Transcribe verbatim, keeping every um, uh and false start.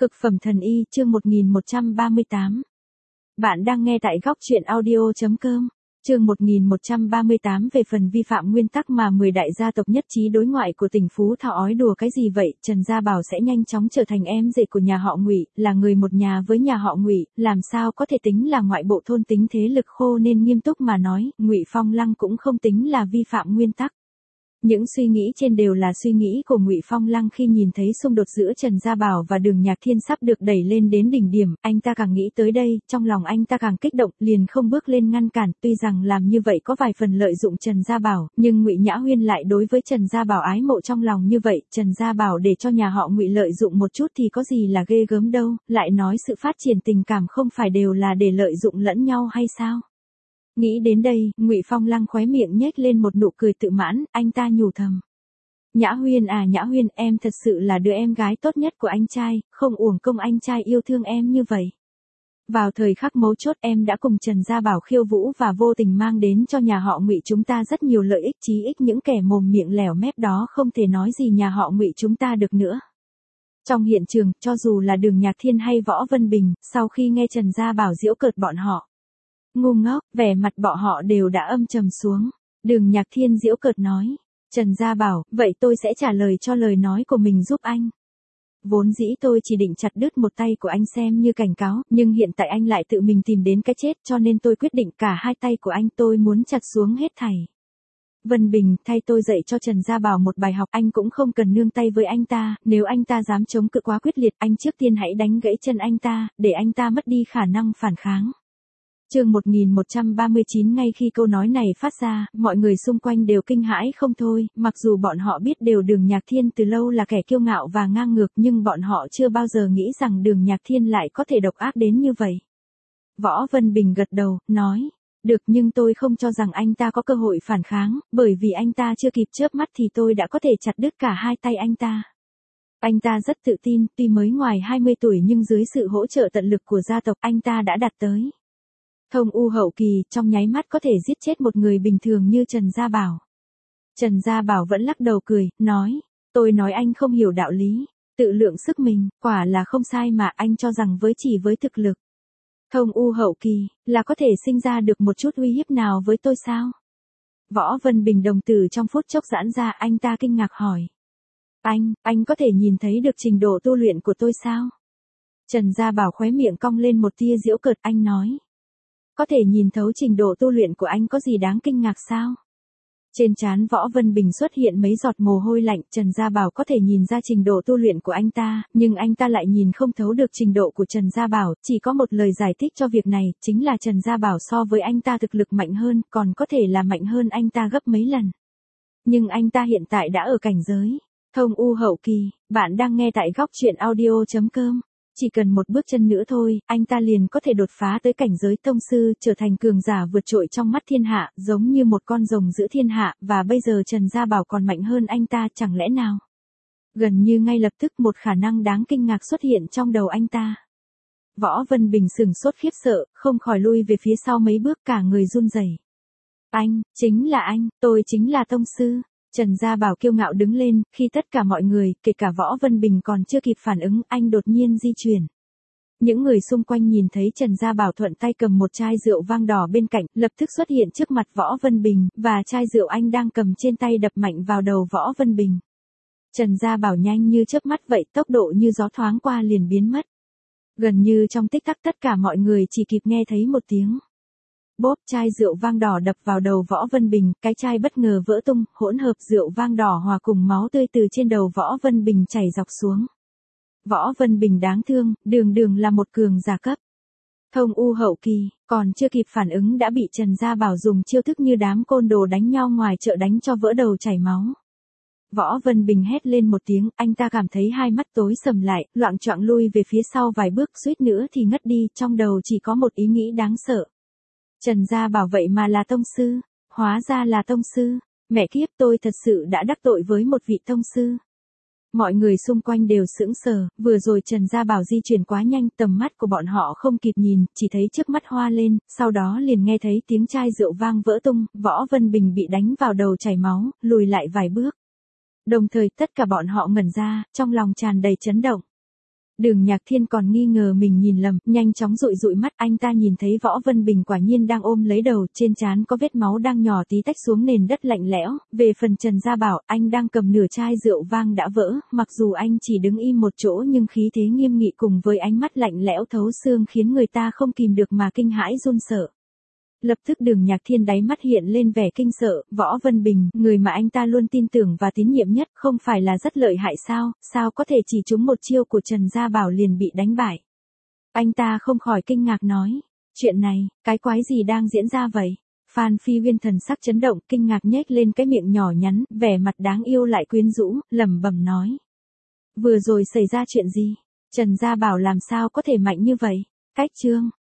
Cực phẩm thần y, chương một nghìn một trăm ba mươi tám. Bạn đang nghe tại góc truyện audio.com. Chương một nghìn một trăm ba mươi tám về phần vi phạm nguyên tắc mà mười đại gia tộc nhất trí đối ngoại của tỉnh Phú Thọ ói đùa cái gì vậy? Trần Gia Bảo sẽ nhanh chóng trở thành em rể của nhà họ Ngụy, là người một nhà với nhà họ Ngụy, làm sao có thể tính là ngoại bộ thôn tính thế lực khô, nên nghiêm túc mà nói, Ngụy Phong Lăng cũng không tính là vi phạm nguyên tắc. Những suy nghĩ trên đều là suy nghĩ của Ngụy Phong Lăng khi nhìn thấy xung đột giữa Trần Gia Bảo và Đường Nhạc Thiên sắp được đẩy lên đến đỉnh điểm, anh ta càng nghĩ tới đây, trong lòng anh ta càng kích động, liền không bước lên ngăn cản, tuy rằng làm như vậy có vài phần lợi dụng Trần Gia Bảo, nhưng Ngụy Nhã Huyên lại đối với Trần Gia Bảo ái mộ trong lòng như vậy, Trần Gia Bảo để cho nhà họ Ngụy lợi dụng một chút thì có gì là ghê gớm đâu, lại nói sự phát triển tình cảm không phải đều là để lợi dụng lẫn nhau hay sao? Nghĩ đến đây, Ngụy Phong Lăng khóe miệng nhếch lên một nụ cười tự mãn, anh ta nhủ thầm. Nhã Huyên à Nhã Huyên, em thật sự là đứa em gái tốt nhất của anh trai, không uổng công anh trai yêu thương em như vậy. Vào thời khắc mấu chốt em đã cùng Trần Gia Bảo khiêu vũ và vô tình mang đến cho nhà họ Ngụy chúng ta rất nhiều lợi ích, chí ít những kẻ mồm miệng lẻo mép đó không thể nói gì nhà họ Ngụy chúng ta được nữa. Trong hiện trường, cho dù là Đường Nhạc Thiên hay Võ Vân Bình, sau khi nghe Trần Gia Bảo giễu cợt bọn họ ngu ngốc, vẻ mặt bọn họ đều đã âm trầm xuống. Đường Nhạc Thiên giễu cợt nói, Trần Gia Bảo, vậy tôi sẽ trả lời cho lời nói của mình giúp anh. Vốn dĩ tôi chỉ định chặt đứt một tay của anh xem như cảnh cáo, nhưng hiện tại anh lại tự mình tìm đến cái chết, cho nên tôi quyết định cả hai tay của anh tôi muốn chặt xuống hết thảy. Vân Bình, thay tôi dạy cho Trần Gia Bảo một bài học, anh cũng không cần nương tay với anh ta, nếu anh ta dám chống cự quá quyết liệt, anh trước tiên hãy đánh gãy chân anh ta, để anh ta mất đi khả năng phản kháng. Chương một nghìn một trăm ba mươi chín. Ngay khi câu nói này phát ra, mọi người xung quanh đều kinh hãi không thôi, mặc dù bọn họ biết đều Đường Nhạc Thiên từ lâu là kẻ kiêu ngạo và ngang ngược, nhưng bọn họ chưa bao giờ nghĩ rằng Đường Nhạc Thiên lại có thể độc ác đến như vậy. Võ Vân Bình gật đầu, nói, được, nhưng tôi không cho rằng anh ta có cơ hội phản kháng, bởi vì anh ta chưa kịp chớp mắt thì tôi đã có thể chặt đứt cả hai tay anh ta. Anh ta rất tự tin, tuy mới ngoài hai mươi tuổi nhưng dưới sự hỗ trợ tận lực của gia tộc anh ta đã đạt tới thông u hậu kỳ, trong nháy mắt có thể giết chết một người bình thường như Trần Gia Bảo. Trần Gia Bảo vẫn lắc đầu cười, nói, tôi nói anh không hiểu đạo lý, tự lượng sức mình, quả là không sai mà anh cho rằng với chỉ với thực lực thông u hậu kỳ, là có thể sinh ra được một chút uy hiếp nào với tôi sao? Võ Vân Bình đồng tử trong phút chốc giãn ra, anh ta kinh ngạc hỏi. Anh, anh có thể nhìn thấy được trình độ tu luyện của tôi sao? Trần Gia Bảo khóe miệng cong lên một tia giễu cợt, anh nói. Có thể nhìn thấu trình độ tu luyện của anh có gì đáng kinh ngạc sao? Trên trán Võ Vân Bình xuất hiện mấy giọt mồ hôi lạnh, Trần Gia Bảo có thể nhìn ra trình độ tu luyện của anh ta, nhưng anh ta lại nhìn không thấu được trình độ của Trần Gia Bảo, chỉ có một lời giải thích cho việc này, chính là Trần Gia Bảo so với anh ta thực lực mạnh hơn, còn có thể là mạnh hơn anh ta gấp mấy lần. Nhưng anh ta hiện tại đã ở cảnh giới thông u hậu kỳ. Bạn đang nghe tại góc truyện audio.com. Chỉ cần một bước chân nữa thôi, anh ta liền có thể đột phá tới cảnh giới tông sư, trở thành cường giả vượt trội trong mắt thiên hạ, giống như một con rồng giữa thiên hạ, và bây giờ Trần Gia Bảo còn mạnh hơn anh ta, chẳng lẽ nào? Gần như ngay lập tức một khả năng đáng kinh ngạc xuất hiện trong đầu anh ta. Võ Vân Bình sửng sốt khiếp sợ, không khỏi lui về phía sau mấy bước, cả người run rẩy. Anh, chính là anh, tôi chính là tông sư. Trần Gia Bảo kiêu ngạo đứng lên, khi tất cả mọi người, kể cả Võ Vân Bình còn chưa kịp phản ứng, anh đột nhiên di chuyển. Những người xung quanh nhìn thấy Trần Gia Bảo thuận tay cầm một chai rượu vang đỏ bên cạnh, lập tức xuất hiện trước mặt Võ Vân Bình, và chai rượu anh đang cầm trên tay đập mạnh vào đầu Võ Vân Bình. Trần Gia Bảo nhanh như chớp mắt vậy, tốc độ như gió thoáng qua liền biến mất. Gần như trong tích tắc tất cả mọi người chỉ kịp nghe thấy một tiếng bốp, chai rượu vang đỏ đập vào đầu Võ Vân Bình, cái chai bất ngờ vỡ tung, hỗn hợp rượu vang đỏ hòa cùng máu tươi từ trên đầu Võ Vân Bình chảy dọc xuống. Võ Vân Bình đáng thương, đường đường là một cường giả cấp thông u hậu kỳ, còn chưa kịp phản ứng đã bị Trần Gia Bảo dùng chiêu thức như đám côn đồ đánh nhau ngoài chợ đánh cho vỡ đầu chảy máu. Võ Vân Bình hét lên một tiếng, anh ta cảm thấy hai mắt tối sầm lại, loạng choạng lui về phía sau vài bước, suýt nữa thì ngất đi, trong đầu chỉ có một ý nghĩ đáng sợ. Trần Gia Bảo vậy mà là tông sư, hóa ra là tông sư, mẹ kiếp, tôi thật sự đã đắc tội với một vị tông sư. Mọi người xung quanh đều sững sờ, vừa rồi Trần Gia Bảo di chuyển quá nhanh, tầm mắt của bọn họ không kịp nhìn, chỉ thấy trước mắt hoa lên, sau đó liền nghe thấy tiếng chai rượu vang vỡ tung, Võ Vân Bình bị đánh vào đầu chảy máu, lùi lại vài bước. Đồng thời tất cả bọn họ ngẩn ra, trong lòng tràn đầy chấn động. Đường Nhạc Thiên còn nghi ngờ mình nhìn lầm, nhanh chóng dụi dụi mắt, anh ta nhìn thấy Võ Vân Bình quả nhiên đang ôm lấy đầu, trên trán có vết máu đang nhỏ tí tách xuống nền đất lạnh lẽo, về phần Trần Gia Bảo, anh đang cầm nửa chai rượu vang đã vỡ, mặc dù anh chỉ đứng im một chỗ nhưng khí thế nghiêm nghị cùng với ánh mắt lạnh lẽo thấu xương khiến người ta không kìm được mà kinh hãi run sợ. Lập tức Đường Nhạc Thiên đáy mắt hiện lên vẻ kinh sợ, Võ Vân Bình, người mà anh ta luôn tin tưởng và tín nhiệm nhất, không phải là rất lợi hại sao, sao có thể chỉ trúng một chiêu của Trần Gia Bảo liền bị đánh bại. Anh ta không khỏi kinh ngạc nói, chuyện này, cái quái gì đang diễn ra vậy? Phan Phi Uyên thần sắc chấn động, kinh ngạc nhếch lên cái miệng nhỏ nhắn, vẻ mặt đáng yêu lại quyến rũ, lẩm bẩm nói. Vừa rồi xảy ra chuyện gì? Trần Gia Bảo làm sao có thể mạnh như vậy? Cách chương